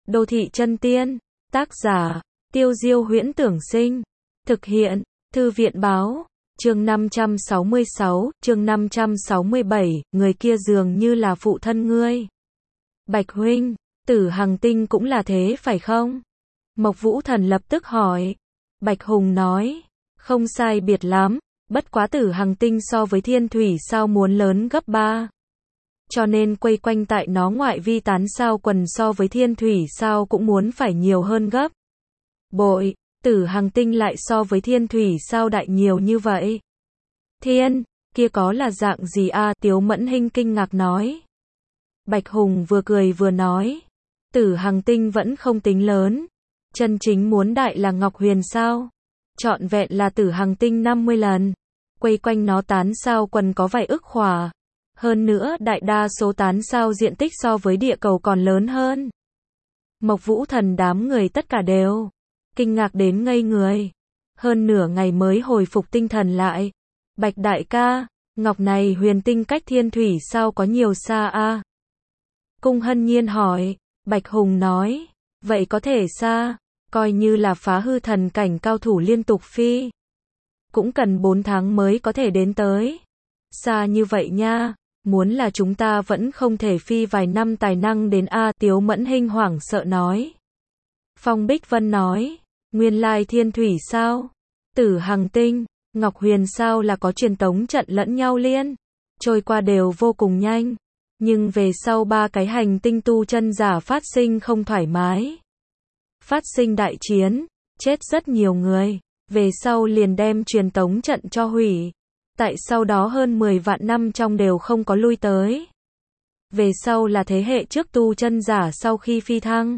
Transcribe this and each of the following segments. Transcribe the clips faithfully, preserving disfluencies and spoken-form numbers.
Đô thị chân tiên, tác giả, Tiêu Diêu Huyễn Tưởng Sinh, thực hiện, Thư viện Báo, chương năm trăm sáu mươi sáu, chương năm trăm sáu mươi bảy, người kia dường như là phụ thân ngươi. Bạch huynh, Tử Hằng Tinh cũng là thế phải không? Mộc Vũ Thần lập tức hỏi. Bạch Hùng nói, không sai biệt lắm, bất quá Tử Hằng Tinh so với Thiên Thủy sao muốn lớn gấp ba. Cho nên quay quanh tại nó ngoại vi tán sao quần so với Thiên Thủy sao cũng muốn phải nhiều hơn gấp bội. Tử Hằng Tinh lại so với Thiên Thủy sao đại nhiều như vậy. Thiên, kia có là dạng gì a? À, Tiếu Mẫn Hinh kinh ngạc nói. Bạch Hùng vừa cười vừa nói, Tử Hằng Tinh vẫn không tính lớn, chân chính muốn đại là Ngọc Huyền sao? Trọn vẹn là Tử Hằng Tinh năm mươi lần. Quay quanh nó tán sao quần có vài ức khỏa. Hơn nữa đại đa số tán sao diện tích so với địa cầu còn lớn hơn. Mộc Vũ Thần đám người tất cả đều kinh ngạc đến ngây người. Hơn nửa ngày mới hồi phục tinh thần lại. Bạch đại ca, Ngọc này huyền tinh cách Thiên Thủy sao có nhiều xa a? À? Cung Hân Nhiên hỏi. Bạch Hùng nói, vậy có thể xa, coi như là phá hư thần cảnh cao thủ liên tục phi. Cũng cần bốn tháng mới có thể đến tới. Xa như vậy nha, muốn là chúng ta vẫn không thể phi vài năm tài năng đến a. À, Tiếu Mẫn Hinh hoảng sợ nói. Phong Bích Vân nói, nguyên lai Thiên Thủy sao? Tử Hằng Tinh, Ngọc Huyền sao là có truyền tống trận lẫn nhau liên, trôi qua đều vô cùng nhanh. Nhưng về sau ba cái hành tinh tu chân giả phát sinh không thoải mái. Phát sinh đại chiến, chết rất nhiều người, về sau liền đem truyền tống trận cho hủy. Tại sau đó hơn mười vạn năm trong đều không có lui tới. Về sau là thế hệ trước tu chân giả sau khi phi thăng.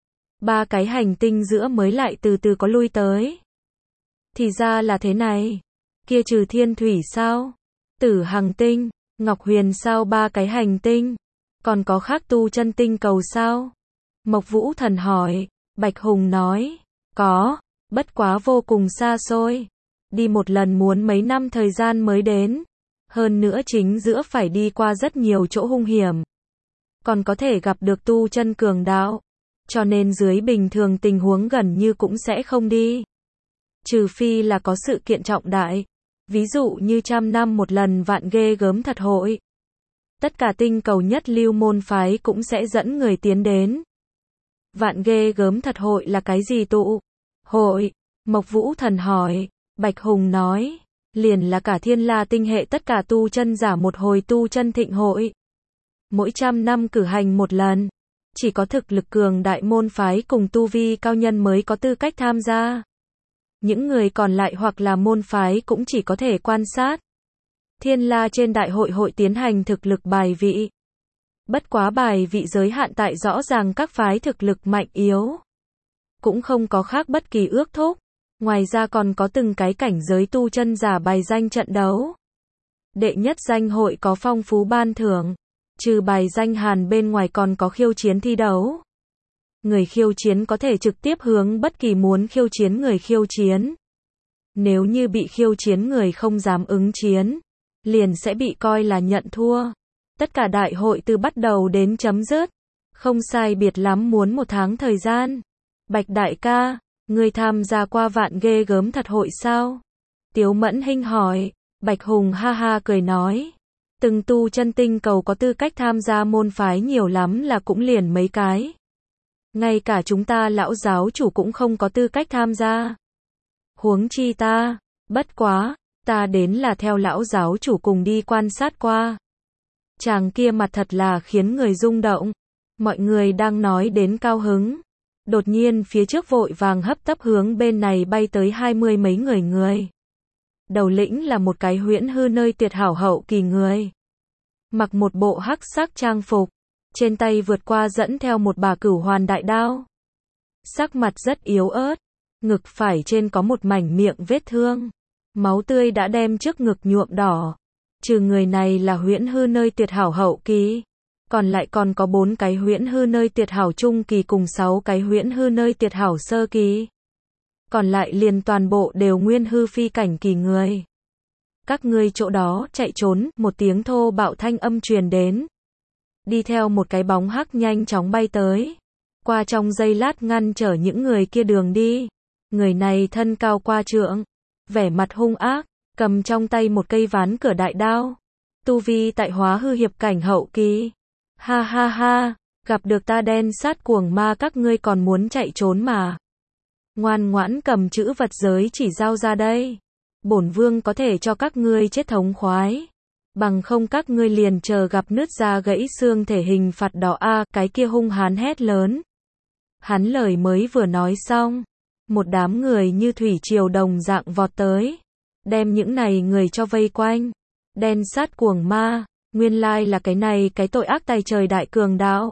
Ba cái hành tinh giữa mới lại từ từ có lui tới. Thì ra là thế này. Kia trừ Thiên Thủy sao? Tử Hằng Tinh, Ngọc Huyền sao ba cái hành tinh? Còn có khác tu chân tinh cầu sao? Mộc Vũ Thần hỏi. Bạch Hùng nói, có, bất quá vô cùng xa xôi. Đi một lần muốn mấy năm thời gian mới đến. Hơn nữa chính giữa phải đi qua rất nhiều chỗ hung hiểm. Còn có thể gặp được tu chân cường đạo. Cho nên dưới bình thường tình huống gần như cũng sẽ không đi. Trừ phi là có sự kiện trọng đại. Ví dụ như trăm năm một lần vạn ghê gớm thật hội. Tất cả tinh cầu nhất lưu môn phái cũng sẽ dẫn người tiến đến. Vạn ghê gớm thật hội là cái gì tụ? Hội. Mộc Vũ Thần hỏi. Bạch Hùng nói. Liền là cả Thiên La tinh hệ tất cả tu chân giả một hồi tu chân thịnh hội. Mỗi trăm năm cử hành một lần. Chỉ có thực lực cường đại môn phái cùng tu vi cao nhân mới có tư cách tham gia. Những người còn lại hoặc là môn phái cũng chỉ có thể quan sát. Thiên La trên đại hội hội tiến hành thực lực bài vị. Bất quá bài vị giới hạn tại rõ ràng các phái thực lực mạnh yếu. Cũng không có khác bất kỳ ước thúc. Ngoài ra còn có từng cái cảnh giới tu chân giả bài danh trận đấu. Đệ nhất danh hội có phong phú ban thưởng. Trừ bài danh hàn bên ngoài còn có khiêu chiến thi đấu. Người khiêu chiến có thể trực tiếp hướng bất kỳ muốn khiêu chiến người khiêu chiến. Nếu như bị khiêu chiến người không dám ứng chiến, liền sẽ bị coi là nhận thua. Tất cả đại hội từ bắt đầu đến chấm dứt. Không sai biệt lắm muốn một tháng thời gian. Bạch đại ca, người tham gia qua vạn ghê gớm thật hội sao? Tiếu Mẫn Hinh hỏi. Bạch Hùng ha ha cười nói. Từng tu chân tinh cầu có tư cách tham gia môn phái nhiều lắm là cũng liền mấy cái. Ngay cả chúng ta lão giáo chủ cũng không có tư cách tham gia. Huống chi ta, bất quá, ta đến là theo lão giáo chủ cùng đi quan sát qua. Chàng kia mặt thật là khiến người rung động. Mọi người đang nói đến cao hứng. Đột nhiên phía trước vội vàng hấp tấp hướng bên này bay tới hai mươi mấy người người. Đầu lĩnh là một cái huyễn hư nơi tuyệt hảo hậu kỳ người. Mặc một bộ hắc sắc trang phục. Trên tay vượt qua dẫn theo một bà cửu hoàn đại đao. Sắc mặt rất yếu ớt. Ngực phải trên có một mảnh miệng vết thương. Máu tươi đã đem trước ngực nhuộm đỏ. Trừ người này là huyễn hư nơi tuyệt hảo hậu kỳ. Còn lại còn có bốn cái huyễn hư nơi tuyệt hảo trung kỳ cùng sáu cái huyễn hư nơi tuyệt hảo sơ kỳ. Còn lại liền toàn bộ đều nguyên hư phi cảnh kỳ người. Các ngươi chỗ đó chạy trốn, một tiếng thô bạo thanh âm truyền đến. Đi theo một cái bóng hắc nhanh chóng bay tới. qua trong giây lát ngăn trở những người kia đường đi. Người này thân cao qua trượng, vẻ mặt hung ác, cầm trong tay một cây ván cửa đại đao. Tu vi tại hóa hư hiệp cảnh hậu kỳ. Ha ha ha, gặp được ta đen sát cuồng ma các ngươi còn muốn chạy trốn mà. Ngoan ngoãn cầm chữ vật giới chỉ giao ra đây. Bổn vương có thể cho các ngươi chết thống khoái. Bằng không các ngươi liền chờ gặp nứt da gãy xương thể hình phạt đỏ a, cái kia hung hán hét lớn. Hắn lời mới vừa nói xong, một đám người như thủy triều đồng dạng vọt tới, đem những này người cho vây quanh. Đen sát cuồng ma, nguyên lai là cái này cái tội ác tày trời đại cường đạo.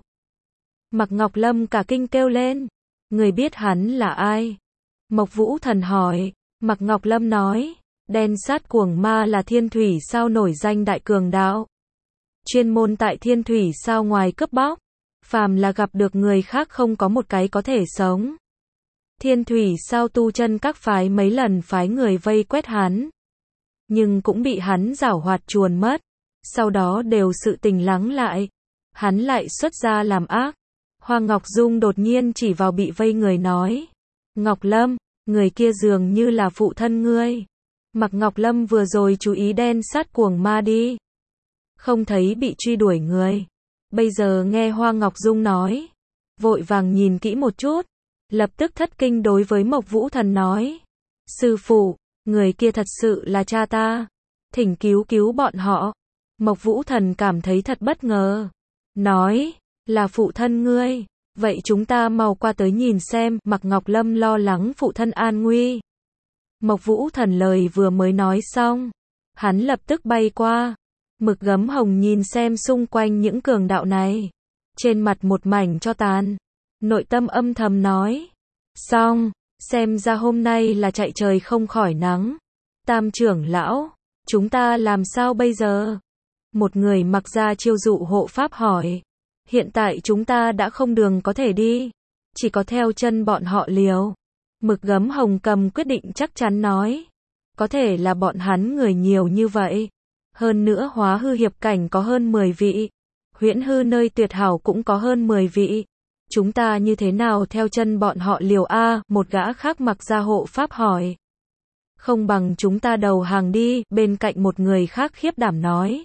Mạc Ngọc Lâm cả kinh kêu lên, người biết hắn là ai? Mộc Vũ Thần hỏi. Mạc Ngọc Lâm nói, đen sát cuồng ma là thiên thủy sao nổi danh đại cường đạo. Chuyên môn tại thiên thủy sao ngoài cướp bóc, phàm là gặp được người khác không có một cái có thể sống. Thiên thủy sao tu chân các phái mấy lần phái người vây quét hắn, nhưng cũng bị hắn giảo hoạt chuồn mất. Sau đó đều sự tình lắng lại, hắn lại xuất ra làm ác. Hoa Ngọc Dung đột nhiên chỉ vào bị vây người nói, Ngọc Lâm, người kia dường như là phụ thân ngươi. Mạc Ngọc Lâm vừa rồi chú ý đen sát cuồng ma đi, không thấy bị truy đuổi người. Bây giờ nghe Hoa Ngọc Dung nói, vội vàng nhìn kỹ một chút, lập tức thất kinh đối với Mộc Vũ Thần nói, sư phụ, người kia thật sự là cha ta, thỉnh cứu cứu bọn họ. Mộc Vũ Thần cảm thấy thật bất ngờ, nói, là phụ thân ngươi, vậy chúng ta mau qua tới nhìn xem. Mạc Ngọc Lâm lo lắng phụ thân an nguy. Mộc Vũ Thần lời vừa mới nói xong, hắn lập tức bay qua. Mực Gấm Hồng nhìn xem xung quanh những cường đạo này, trên mặt một mảnh cho tàn, nội tâm âm thầm nói, xong, xem ra hôm nay là chạy trời không khỏi nắng. Tam trưởng lão, chúng ta làm sao bây giờ? Một người mặc ra chiêu dụ hộ pháp hỏi. Hiện tại chúng ta đã không đường có thể đi, chỉ có theo chân bọn họ liều. Mực Gấm Hồng cầm quyết định chắc chắn nói, có thể là bọn hắn người nhiều như vậy, hơn nữa hóa hư hiệp cảnh có hơn mười vị, huyễn hư nơi tuyệt hảo cũng có hơn mười vị, chúng ta như thế nào theo chân bọn họ liều a? Một gã khác mặc ra hộ pháp hỏi. Không bằng chúng ta đầu hàng đi, bên cạnh một người khác khiếp đảm nói.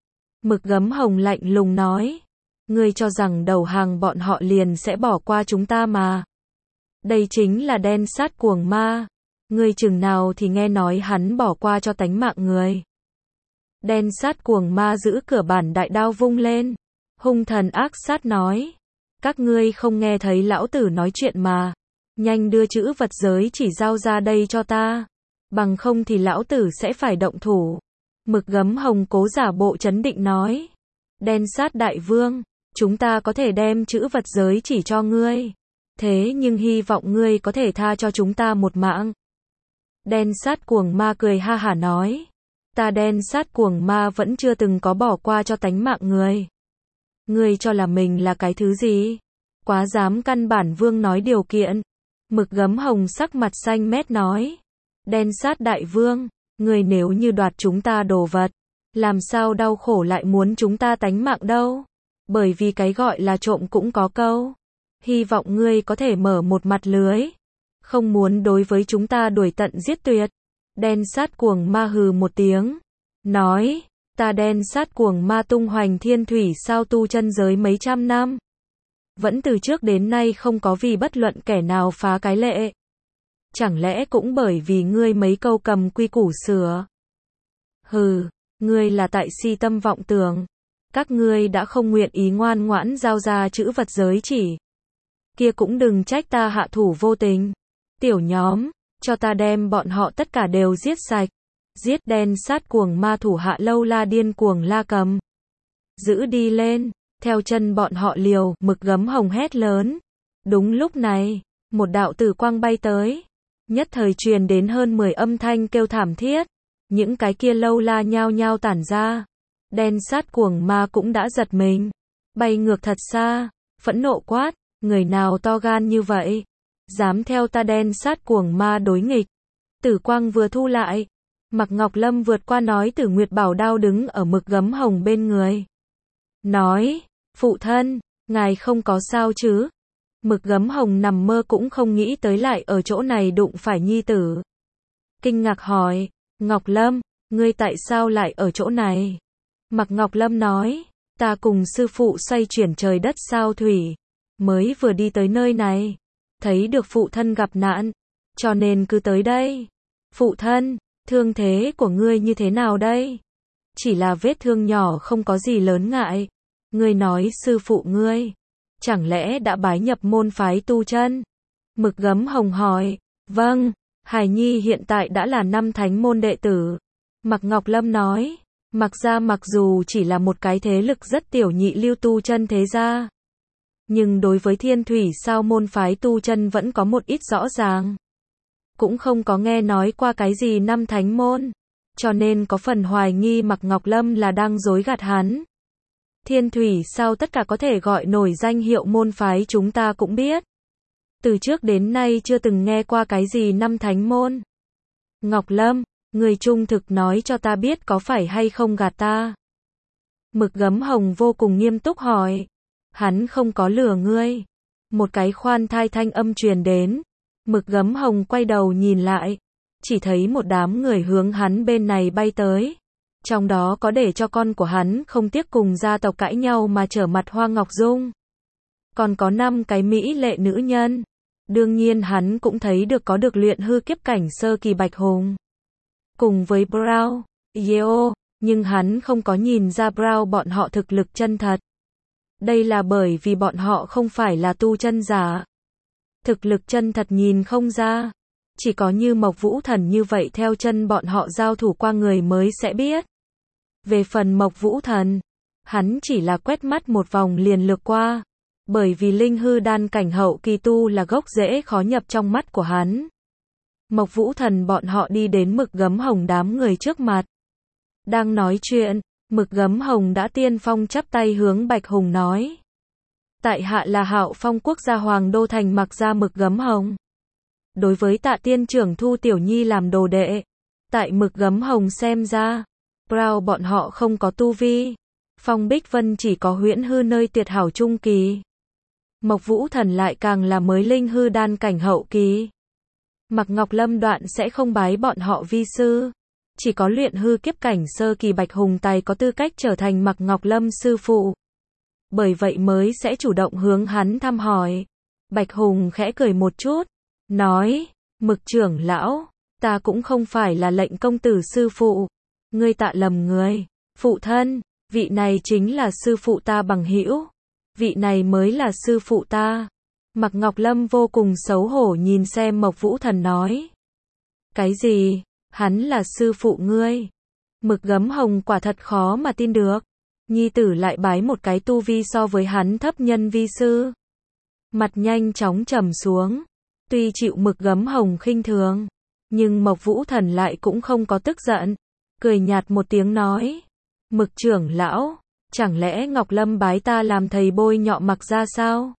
Mực Gấm Hồng lạnh lùng nói, ngươi cho rằng đầu hàng bọn họ liền sẽ bỏ qua chúng ta mà. Đây chính là đen sát cuồng ma, ngươi chừng nào thì nghe nói hắn bỏ qua cho tánh mạng người. Đen sát cuồng ma giữ cửa bản đại đao vung lên, hung thần ác sát nói, các ngươi không nghe thấy lão tử nói chuyện mà, nhanh đưa chữ vật giới chỉ giao ra đây cho ta, bằng không thì lão tử sẽ phải động thủ. Mực Gấm Hồng cố giả bộ trấn định nói, đen sát đại vương, chúng ta có thể đem chữ vật giới chỉ cho ngươi, thế nhưng hy vọng ngươi có thể tha cho chúng ta một mạng. Đen sát cuồng ma cười ha hả nói, ta đen sát cuồng ma vẫn chưa từng có bỏ qua cho tánh mạng người. Ngươi cho là mình là cái thứ gì? Quá dám căn bản vương nói điều kiện. Mực Gấm Hồng sắc mặt xanh mét nói, đen sát đại vương, ngươi nếu như đoạt chúng ta đồ vật, làm sao đau khổ lại muốn chúng ta tánh mạng đâu? Bởi vì cái gọi là trộm cũng có câu, hy vọng ngươi có thể mở một mặt lưới, không muốn đối với chúng ta đuổi tận giết tuyệt. Đen sát cuồng ma hừ một tiếng, nói, ta đen sát cuồng ma tung hoành thiên thủy sao tu chân giới mấy trăm năm, vẫn từ trước đến nay không có vì bất luận kẻ nào phá cái lệ. Chẳng lẽ cũng bởi vì ngươi mấy câu cầm quy củ sửa? Hừ, ngươi là tại si tâm vọng tưởng. Các ngươi đã không nguyện ý ngoan ngoãn giao ra chữ vật giới chỉ, kia cũng đừng trách ta hạ thủ vô tình. Tiểu nhóm, cho ta đem bọn họ tất cả đều giết sạch. Giết. Đen sát cuồng ma thủ hạ lâu la điên cuồng la cầm, giữ đi lên, theo chân bọn họ liều. Mực Gấm Hồng hét lớn. Đúng lúc này, một đạo tử quang bay tới, nhất thời truyền đến hơn mười âm thanh kêu thảm thiết, những cái kia lâu la nhao nhao tản ra. Đen sát cuồng ma cũng đã giật mình, bay ngược thật xa, phẫn nộ quát, người nào to gan như vậy, dám theo ta đen sát cuồng ma đối nghịch. Tử quang vừa thu lại, Mạc Ngọc Lâm vượt qua nói Tử Nguyệt Bảo đao đứng ở Mực Gấm Hồng bên người, nói, phụ thân, ngài không có sao chứ? Mực Gấm Hồng nằm mơ cũng không nghĩ tới lại ở chỗ này đụng phải nhi tử. Kinh ngạc hỏi, Ngọc Lâm, ngươi tại sao lại ở chỗ này? Mạc Ngọc Lâm nói, ta cùng sư phụ xoay chuyển trời đất sao thủy, mới vừa đi tới nơi này, thấy được phụ thân gặp nạn, cho nên cứ tới đây. Phụ thân, thương thế của ngươi như thế nào đây? Chỉ là vết thương nhỏ không có gì lớn ngại. Ngươi nói sư phụ ngươi, chẳng lẽ đã bái nhập môn phái tu chân? Mực Gấm Hồng hỏi, vâng, Hải Nhi hiện tại đã là năm thánh môn đệ tử. Mạc Ngọc Lâm nói, Mạc gia mặc dù chỉ là một cái thế lực rất tiểu nhị lưu tu chân thế gia, nhưng đối với Thiên Thủy sao môn phái tu chân vẫn có một ít rõ ràng. Cũng không có nghe nói qua cái gì năm thánh môn, cho nên có phần hoài nghi Mạc Ngọc Lâm là đang dối gạt hắn. Thiên Thủy sao tất cả có thể gọi nổi danh hiệu môn phái chúng ta cũng biết. Từ trước đến nay chưa từng nghe qua cái gì năm thánh môn. Ngọc Lâm, người trung thực nói cho ta biết có phải hay không gạt ta? Mực Gấm Hồng vô cùng nghiêm túc hỏi. Hắn không có lừa ngươi. Một cái khoan thai thanh âm truyền đến. Mực Gấm Hồng quay đầu nhìn lại, chỉ thấy một đám người hướng hắn bên này bay tới. Trong đó có để cho con của hắn không tiếc cùng gia tộc cãi nhau mà trở mặt Hoa Ngọc Dung. Còn có năm cái mỹ lệ nữ nhân. Đương nhiên hắn cũng thấy được có được luyện hư kiếp cảnh sơ kỳ Bạch Hùng. Cùng với Brown, Yeo, nhưng hắn không có nhìn ra Brown bọn họ thực lực chân thật. Đây là bởi vì bọn họ không phải là tu chân giả. Thực lực chân thật nhìn không ra. Chỉ có như Mộc Vũ Thần như vậy theo chân bọn họ giao thủ qua người mới sẽ biết. Về phần Mộc Vũ Thần, hắn chỉ là quét mắt một vòng liền lược qua. Bởi vì linh hư đan cảnh hậu kỳ tu là gốc rễ khó nhập trong mắt của hắn. Mộc Vũ Thần bọn họ đi đến Mực Gấm Hồng đám người trước mặt. Đang nói chuyện, Mực Gấm Hồng đã tiên phong chắp tay hướng Bạch Hùng nói. Tại hạ là Hạo Phong quốc gia Hoàng Đô Thành Mạc gia Mực Gấm Hồng. Đối với Tạ tiên trưởng thu Tiểu Nhi làm đồ đệ. Tại Mực Gấm Hồng xem ra, Brown bọn họ không có tu vi. Phong Bích Vân chỉ có huyễn hư nơi tuyệt hảo trung kỳ. Mộc Vũ Thần lại càng là mới linh hư đan cảnh hậu kỳ. Mạc Ngọc Lâm đoạn sẽ không bái bọn họ vi sư. Chỉ có luyện hư kiếp cảnh sơ kỳ Bạch Hùng tài có tư cách trở thành Mạc Ngọc Lâm sư phụ. Bởi vậy mới sẽ chủ động hướng hắn thăm hỏi. Bạch Hùng khẽ cười một chút, nói, Mực trưởng lão, ta cũng không phải là lệnh công tử sư phụ. Ngươi tạ lầm người. Phụ thân, vị này chính là sư phụ ta bằng hữu. Vị này mới là sư phụ ta. Mạc Ngọc Lâm vô cùng xấu hổ nhìn xem Mộc Vũ Thần nói. Cái gì? Hắn là sư phụ ngươi? Mực Gấm Hồng quả thật khó mà tin được. Nhi tử lại bái một cái tu vi so với hắn thấp nhân vi sư. Mặt nhanh chóng trầm xuống. Tuy chịu Mực Gấm Hồng khinh thường, nhưng Mộc Vũ Thần lại cũng không có tức giận. Cười nhạt một tiếng nói. Mực trưởng lão, chẳng lẽ Ngọc Lâm bái ta làm thầy bôi nhọ Mạc gia sao?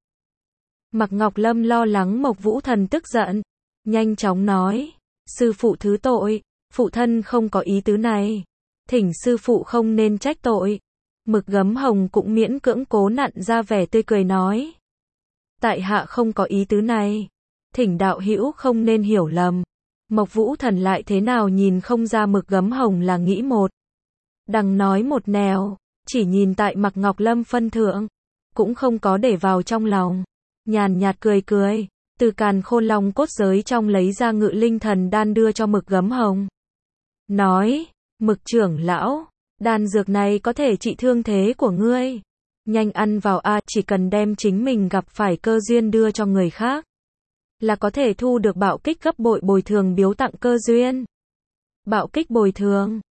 Mạc Ngọc Lâm lo lắng Mộc Vũ Thần tức giận, nhanh chóng nói, sư phụ thứ tội, phụ thân không có ý tứ này, thỉnh sư phụ không nên trách tội. Mực Gấm Hồng cũng miễn cưỡng cố nặn ra vẻ tươi cười nói, tại hạ không có ý tứ này, thỉnh đạo hữu không nên hiểu lầm. Mộc Vũ Thần lại thế nào nhìn không ra Mực Gấm Hồng là nghĩ một đằng nói một nẻo, chỉ nhìn tại Mạc Ngọc Lâm phân thượng, cũng không có để vào trong lòng. Nhàn nhạt cười cười, từ càn khôn long cốt giới trong lấy ra ngự linh thần đan đưa cho Mực Gấm Hồng. Nói, Mực trưởng lão, đan dược này có thể trị thương thế của ngươi. Nhanh ăn vào a, chỉ cần đem chính mình gặp phải cơ duyên đưa cho người khác, là có thể thu được bạo kích gấp bội bồi thường biếu tặng cơ duyên. Bạo kích bồi thường,